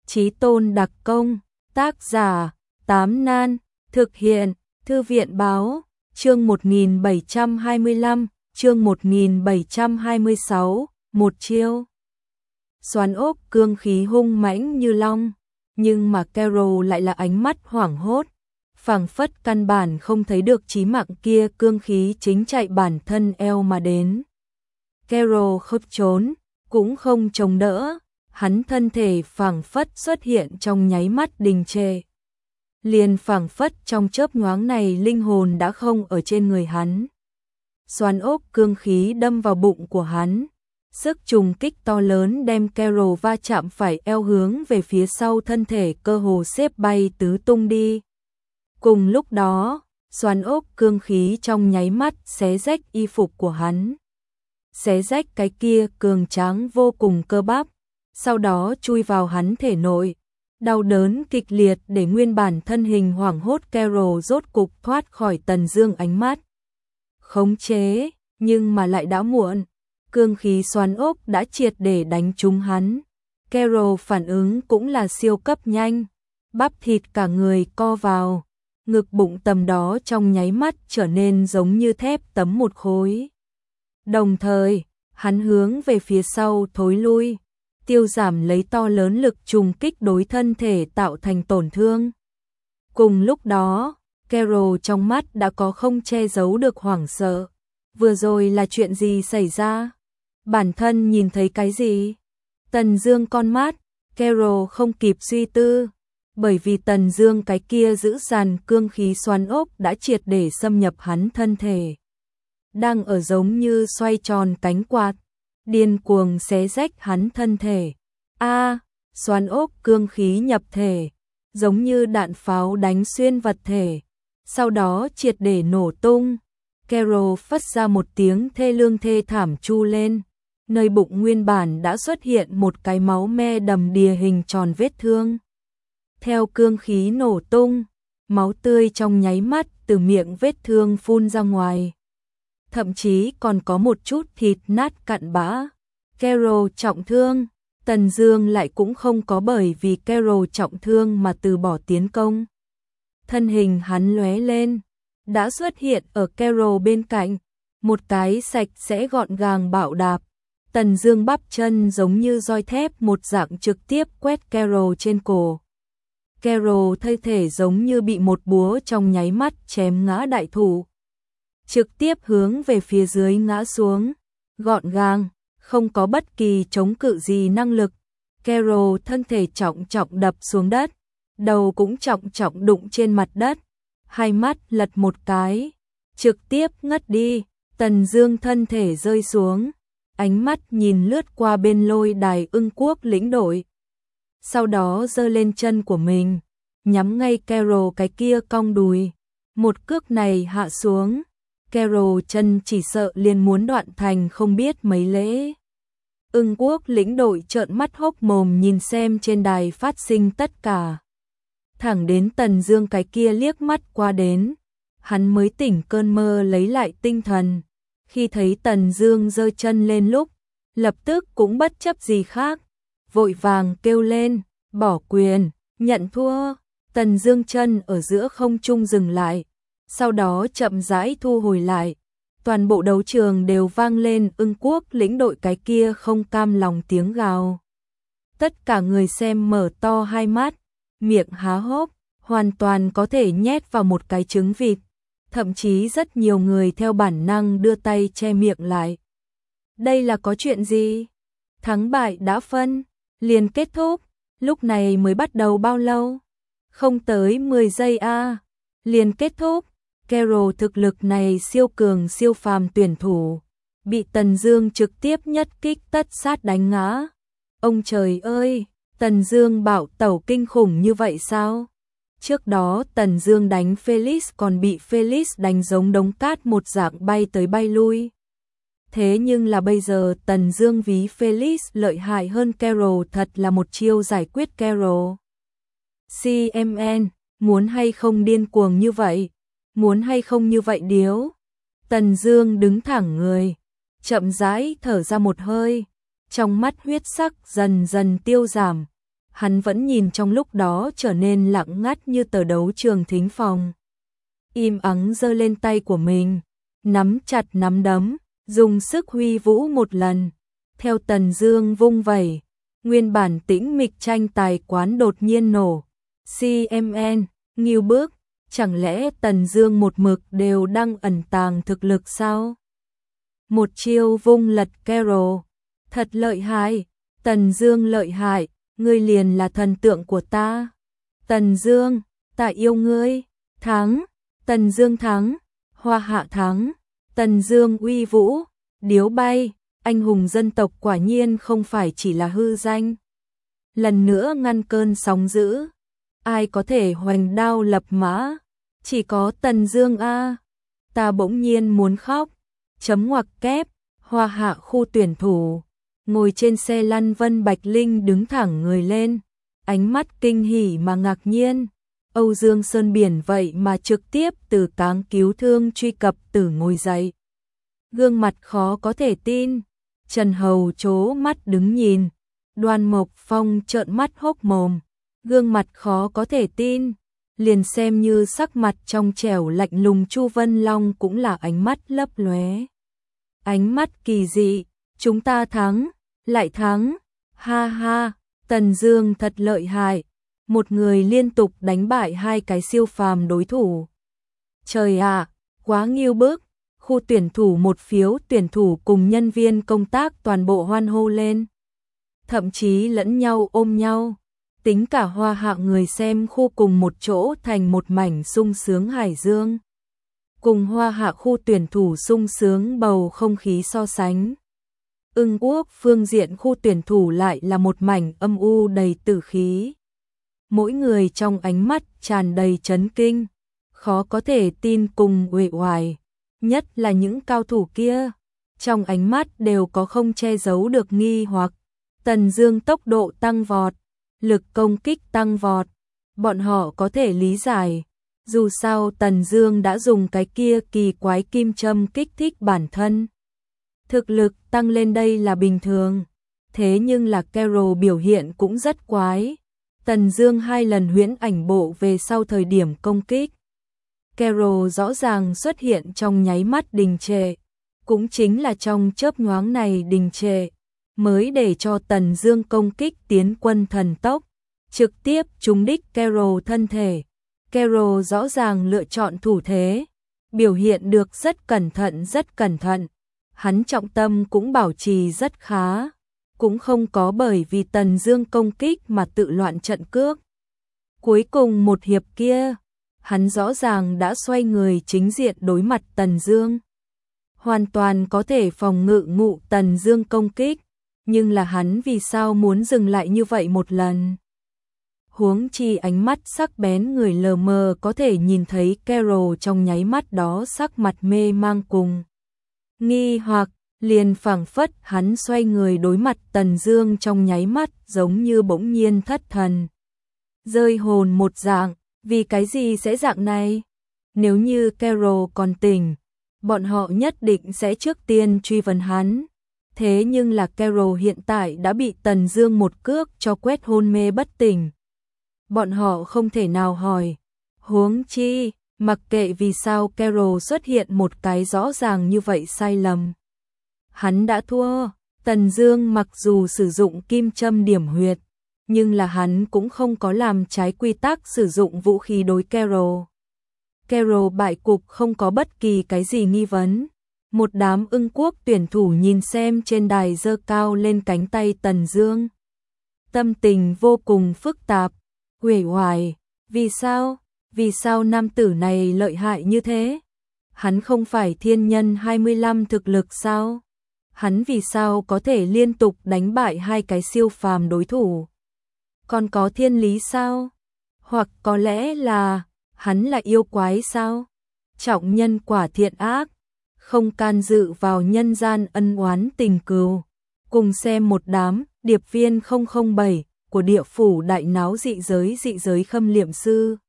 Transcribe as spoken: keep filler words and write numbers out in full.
Chí tôn đặc công, tác giả, Tám Nan, thực hiện, Thư viện báo, chương một nghìn bảy trăm hai mươi lăm, chương một nghìn bảy trăm hai mươi sáu, một chiêu. Xoắn ốc cương khí hung mãnh như long, nhưng mà Carol lại là ánh mắt hoảng hốt, phảng phất căn bản không thấy được chí mạng kia cương khí chính chạy bản thân eo mà đến. Carol không trốn, cũng không chống đỡ, hắn thân thể phảng phất xuất hiện trong nháy mắt đình trệ. Liền phảng phất trong chớp nhoáng này linh hồn đã không ở trên người hắn. Xoắn ốc cương khí đâm vào bụng của hắn, sức trùng kích to lớn đem Carol va chạm phải eo hướng về phía sau, thân thể cơ hồ xếp bay tứ tung đi. Cùng lúc đó, xoắn ốc cương khí trong nháy mắt xé rách y phục của hắn, xé rách cái kia cường tráng vô cùng cơ bắp, sau đó chui vào hắn thể nội. Đau đớn kịch liệt để nguyên bản thân hình hoảng hốt Carol rốt cục thoát khỏi Tần Dương ánh mắt khống chế, nhưng mà lại đã muộn. Cương khí xoắn ốc đã triệt để đánh trúng hắn. Carol phản ứng cũng là siêu cấp nhanh, bắp thịt cả người co vào, ngực bụng tầm đó trong nháy mắt trở nên giống như thép tấm một khối. Đồng thời, hắn hướng về phía sau thối lui, tiêu giảm lấy to lớn lực trùng kích đối thân thể tạo thành tổn thương. Cùng lúc đó, Carol trong mắt đã có không che giấu được hoảng sợ. Vừa rồi là chuyện gì xảy ra? Bản thân nhìn thấy cái gì? Tần Dương con mắt, Carol không kịp suy tư, bởi vì Tần Dương cái kia giữ dàn cương khí xoắn ốc đã triệt để xâm nhập hắn thân thể. Đang ở giống như xoay tròn cánh quạt, điên cuồng xé rách hắn thân thể. A, à, xoắn ốc cương khí nhập thể, giống như đạn pháo đánh xuyên vật thể, sau đó triệt để nổ tung. Carol phát ra một tiếng thê lương thê thảm chu lên, nơi bụng nguyên bản đã xuất hiện một cái máu me đầm đìa hình tròn vết thương. Theo cương khí nổ tung, máu tươi trong nháy mắt từ miệng vết thương phun ra ngoài, thậm chí còn có một chút thịt nát cặn bã. Carol trọng thương, Tần Dương lại cũng không có bởi vì Carol trọng thương mà từ bỏ tiến công. Thân hình hắn lóe lên, đã xuất hiện ở Carol bên cạnh, một cái sạch sẽ gọn gàng bạo đạp. Tần Dương bắp chân giống như roi thép một dạng trực tiếp quét Carol trên cổ. Carol thân thể giống như bị một búa trong nháy mắt chém ngã đại thụ, trực tiếp hướng về phía dưới ngã xuống, gọn gàng, không có bất kỳ chống cự gì năng lực. Carol thân thể trọng trọng đập xuống đất, đầu cũng trọng trọng đụng trên mặt đất, hai mắt lật một cái, trực tiếp ngất đi. Tần Dương thân thể rơi xuống, ánh mắt nhìn lướt qua bên lôi đài Ưng Quốc lĩnh đội, sau đó giơ lên chân của mình, nhắm ngay Carol cái kia cong đùi, một cước này hạ xuống, Carol chân chỉ sợ liền muốn đoạn thành không biết mấy lễ. Ưng Quốc lĩnh đội trợn mắt hốc mồm nhìn xem trên đài phát sinh tất cả. Thẳng đến Tần Dương cái kia liếc mắt qua đến, hắn mới tỉnh cơn mơ lấy lại tinh thần. Khi thấy Tần Dương giơ chân lên lúc, lập tức cũng bất chấp gì khác, vội vàng kêu lên, bỏ quyền, nhận thua. Tần Dương chân ở giữa không trung dừng lại, sau đó chậm rãi thu hồi lại. Toàn bộ đấu trường đều vang lên Ưng Quốc lĩnh đội cái kia không cam lòng tiếng gào. Tất cả người xem mở to hai mắt, miệng há hốc, hoàn toàn có thể nhét vào một cái trứng vịt. Thậm chí rất nhiều người theo bản năng đưa tay che miệng lại. Đây là có chuyện gì? Thắng bại đã phân, liền kết thúc, lúc này mới bắt đầu bao lâu? Không tới mười giây a, à. Liền kết thúc. Carol thực lực này siêu cường siêu phàm tuyển thủ, bị Tần Dương trực tiếp nhất kích tất sát đánh ngã. Ông trời ơi, Tần Dương bạo tẩu kinh khủng như vậy sao? Trước đó Tần Dương đánh Felix còn bị Felix đánh giống đống cát một dạng bay tới bay lui. Thế nhưng là bây giờ Tần Dương ví Felix lợi hại hơn Carol, thật là một chiêu giải quyết Carol. xê em en, muốn hay không điên cuồng như vậy? Muốn hay không như vậy điếu? Tần Dương đứng thẳng người, chậm rãi thở ra một hơi, trong mắt huyết sắc dần dần tiêu giảm. hắn vẫn nhìn trong lúc đó trở nên lặng ngắt như tờ đấu trường thính phòng. Im ắng giơ lên tay của mình, nắm chặt nắm đấm, dùng sức huy vũ một lần. Theo Tần Dương vung vẩy, nguyên bản tĩnh mịch tranh tài quán đột nhiên nổ. xê em en, Ngưu Bức, chẳng lẽ Tần Dương một mực đều đang ẩn tàng thực lực sao? Một chiêu vung lật Carol, thật lợi hại, Tần Dương lợi hại, ngươi liền là thần tượng của ta. Tần Dương, ta yêu ngươi, thắng, Tần Dương thắng, Hoa Hạ thắng, Tần Dương uy vũ, điếu bay, anh hùng dân tộc quả nhiên không phải chỉ là hư danh. Lần nữa ngăn cơn sóng dữ, ai có thể hoành đao lập mã, chỉ có Tần Dương a. Ta bỗng nhiên muốn khóc. Chấm ngoặc kép, Hoa Hạ khu tuyển thủ, ngồi trên xe lăn Vân Bạch Linh đứng thẳng người lên, ánh mắt kinh hỉ mà ngạc nhiên. Âu Dương Sơn Biển vậy mà trực tiếp từ cáng cứu thương truy cập từ ngồi dậy. Gương mặt khó có thể tin, Trần Hầu trố mắt đứng nhìn, Đoan Mộc Phong trợn mắt hốc mồm, gương mặt khó có thể tin, liền xem như sắc mặt trong trẻo lạnh lùng Chu Vân Long cũng là ánh mắt lấp lóe. Ánh mắt kỳ dị, chúng ta thắng, lại thắng, ha ha, Tần Dương thật lợi hại, một người liên tục đánh bại hai cái siêu phàm đối thủ. Trời ạ, quá Ngưu Bức, khu tuyển thủ một phiếu tuyển thủ cùng nhân viên công tác toàn bộ hoan hô lên. Thậm chí lẫn nhau ôm nhau, tính cả Hoa Hạ người xem khu cùng một chỗ thành một mảnh sung sướng hải dương. Cùng Hoa Hạ khu tuyển thủ sung sướng bầu không khí so sánh. Ưng Quốc phương diện khu tuyển thủ lại là một mảnh âm u đầy tử khí. Mỗi người trong ánh mắt tràn đầy chấn kinh, khó có thể tin cùng uể oải, nhất là những cao thủ kia, trong ánh mắt đều có không che giấu được nghi hoặc. Tần Dương tốc độ tăng vọt, lực công kích tăng vọt, bọn họ có thể lý giải, dù sao Tần Dương đã dùng cái kia kỳ quái kim châm kích thích bản thân. Thực lực tăng lên đây là bình thường, thế nhưng là Carol biểu hiện cũng rất quái. Tần Dương hai lần huyễn ảnh bộ về sau thời điểm công kích, Carol rõ ràng xuất hiện trong nháy mắt đình trệ, cũng chính là trong chớp nhoáng này đình trệ, mới để cho Tần Dương công kích tiến quân thần tốc, trực tiếp trúng đích Carol thân thể. Carol rõ ràng lựa chọn thủ thế, biểu hiện được rất cẩn thận rất cẩn thận, hắn trọng tâm cũng bảo trì rất khá, cũng không có bởi vì Tần Dương công kích mà tự loạn trận cước. Cuối cùng một hiệp kia, hắn rõ ràng đã xoay người chính diện đối mặt Tần Dương, hoàn toàn có thể phòng ngự ngụ Tần Dương công kích, nhưng là hắn vì sao muốn dừng lại như vậy một lần? Huống chi ánh mắt sắc bén người lờ mờ có thể nhìn thấy Carol trong nháy mắt đó sắc mặt mê mang cùng nghi hoặc, liền phảng phất hắn xoay người đối mặt Tần Dương trong nháy mắt giống như bỗng nhiên thất thần, rơi hồn một dạng. Vì cái gì sẽ dạng này? Nếu như Carol còn tỉnh, bọn họ nhất định sẽ trước tiên truy vấn hắn. Thế nhưng là Carol hiện tại đã bị Tần Dương một cước cho quét hôn mê bất tỉnh. Bọn họ không thể nào hỏi. Huống chi, mặc kệ vì sao Carol xuất hiện một cái rõ ràng như vậy sai lầm. Hắn đã thua, Tần Dương mặc dù sử dụng kim châm điểm huyệt, nhưng là hắn cũng không có làm trái quy tắc sử dụng vũ khí đối Carol. Carol bại cục không có bất kỳ cái gì nghi vấn. Một đám Ưng Quốc tuyển thủ nhìn xem trên đài giơ cao lên cánh tay Tần Dương. Tâm tình vô cùng phức tạp, uể oải, vì sao? Vì sao nam tử này lợi hại như thế? Hắn không phải thiên nhân hai mươi lăm thực lực sao? Hắn vì sao có thể liên tục đánh bại hai cái siêu phàm đối thủ? Còn có thiên lý sao? Hoặc có lẽ là hắn là yêu quái sao? Trọng nhân quả thiện ác, không can dự vào nhân gian ân oán tình cừu. Cùng xem một đám điệp viên không không bảy của địa phủ đại náo dị giới dị giới khâm liệm sư.